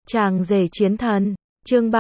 Chàng rể chiến thần, chương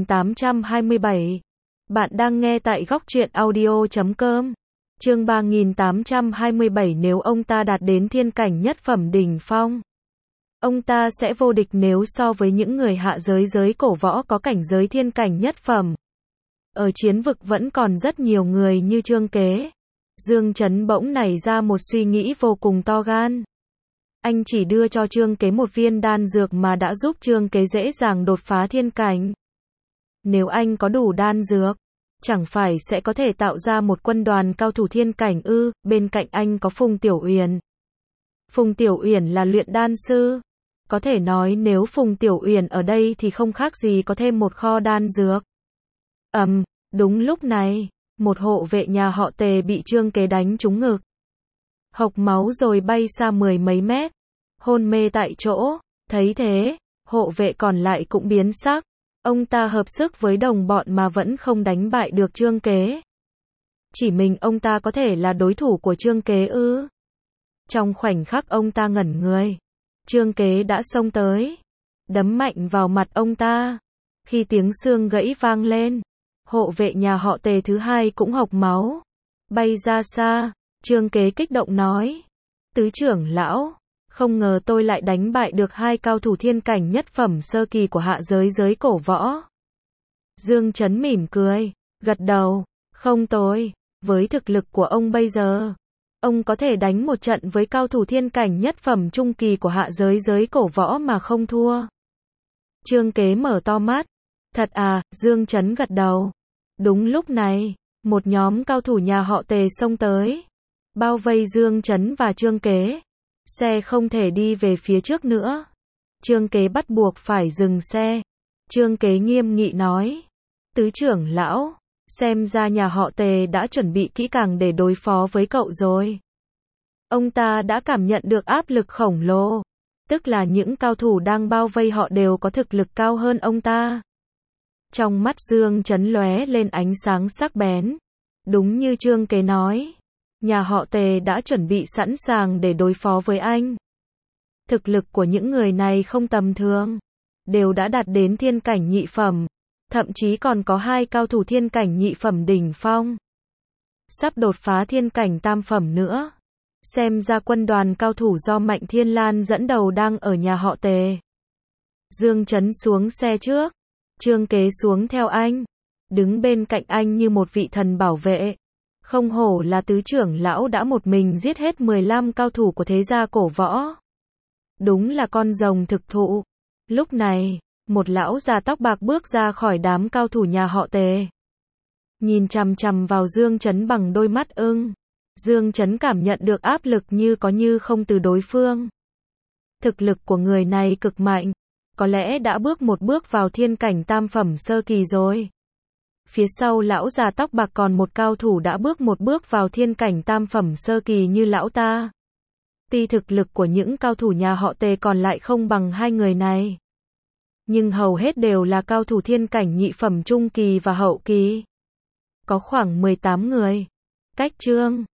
3827. Bạn đang nghe tại góc truyện audio.com. Chương 3827. Nếu ông ta đạt đến thiên cảnh nhất phẩm đỉnh phong, ông ta sẽ vô địch nếu so với những người hạ giới giới cổ võ có cảnh giới thiên cảnh nhất phẩm. Ở chiến vực vẫn còn rất nhiều người như Trương Kế. Dương Chấn bỗng nảy ra một suy nghĩ vô cùng to gan. Anh chỉ đưa cho Trương Kế một viên đan dược mà đã giúp Trương Kế dễ dàng đột phá thiên cảnh. Nếu anh có đủ đan dược, chẳng phải sẽ có thể tạo ra một quân đoàn cao thủ thiên cảnh ư? Bên cạnh anh có Phùng Tiểu Uyển. Phùng Tiểu Uyển là luyện đan sư. Có thể nói nếu Phùng Tiểu Uyển ở đây thì không khác gì có thêm một kho đan dược. Đúng lúc này, một hộ vệ nhà họ Tề bị Trương Kế đánh trúng ngực. Hộc máu rồi bay xa mười mấy mét, hôn mê tại chỗ. Thấy thế, hộ vệ còn lại cũng biến sắc. Ông ta hợp sức với đồng bọn mà vẫn không đánh bại được Trương Kế. Chỉ mình ông ta có thể là đối thủ của Trương Kế ư? Trong khoảnh khắc ông ta ngẩn người, Trương Kế đã xông tới, đấm mạnh vào mặt ông ta. Khi tiếng xương gãy vang lên, hộ vệ nhà họ Tề thứ hai cũng hộc máu, bay ra xa. Trương Kế kích động nói: Tứ trưởng lão, không ngờ tôi lại đánh bại được hai cao thủ thiên cảnh nhất phẩm sơ kỳ của hạ giới giới cổ võ. Dương Chấn mỉm cười, gật đầu: Không tồi, với thực lực của ông bây giờ, ông có thể đánh một trận với cao thủ thiên cảnh nhất phẩm trung kỳ của hạ giới giới cổ võ mà không thua. Trương Kế mở to mắt: Thật à? Dương Chấn gật đầu. Đúng lúc này, một nhóm cao thủ nhà họ Tề xông tới, bao vây Dương Chấn và Trương Kế. Xe không thể đi về phía trước nữa. Trương Kế bắt buộc phải dừng xe. Trương Kế nghiêm nghị nói: Tứ trưởng lão, xem ra nhà họ Tề đã chuẩn bị kỹ càng để đối phó với cậu rồi. Ông ta đã cảm nhận được áp lực khổng lồ, tức là những cao thủ đang bao vây họ đều có thực lực cao hơn ông ta. Trong mắt Dương Chấn lóe lên ánh sáng sắc bén. Đúng như Trương Kế nói, nhà họ Tề đã chuẩn bị sẵn sàng để đối phó với anh. Thực lực của những người này không tầm thường, đều đã đạt đến thiên cảnh nhị phẩm, thậm chí còn có hai cao thủ thiên cảnh nhị phẩm đỉnh phong, sắp đột phá thiên cảnh tam phẩm nữa. Xem ra quân đoàn cao thủ do Mạnh Thiên Lan dẫn đầu đang ở nhà họ Tề. Dương Chấn xuống xe trước, Trương Kế xuống theo anh, đứng bên cạnh anh như một vị thần bảo vệ. Không hổ là tứ trưởng lão đã một mình giết hết 15 cao thủ của thế gia cổ võ. Đúng là con rồng thực thụ. Lúc này, một lão già tóc bạc bước ra khỏi đám cao thủ nhà họ Tề. Nhìn chằm chằm vào Dương Chấn bằng đôi mắt ưng. Dương Chấn cảm nhận được áp lực như có như không từ đối phương. Thực lực của người này cực mạnh, có lẽ đã bước một bước vào thiên cảnh tam phẩm sơ kỳ rồi. Phía sau lão già tóc bạc còn một cao thủ đã bước một bước vào thiên cảnh tam phẩm sơ kỳ như lão ta. Tuy thực lực của những cao thủ nhà họ Tề còn lại không bằng hai người này, nhưng hầu hết đều là cao thủ thiên cảnh nhị phẩm trung kỳ và hậu kỳ. Có khoảng 18 người. Cách Trương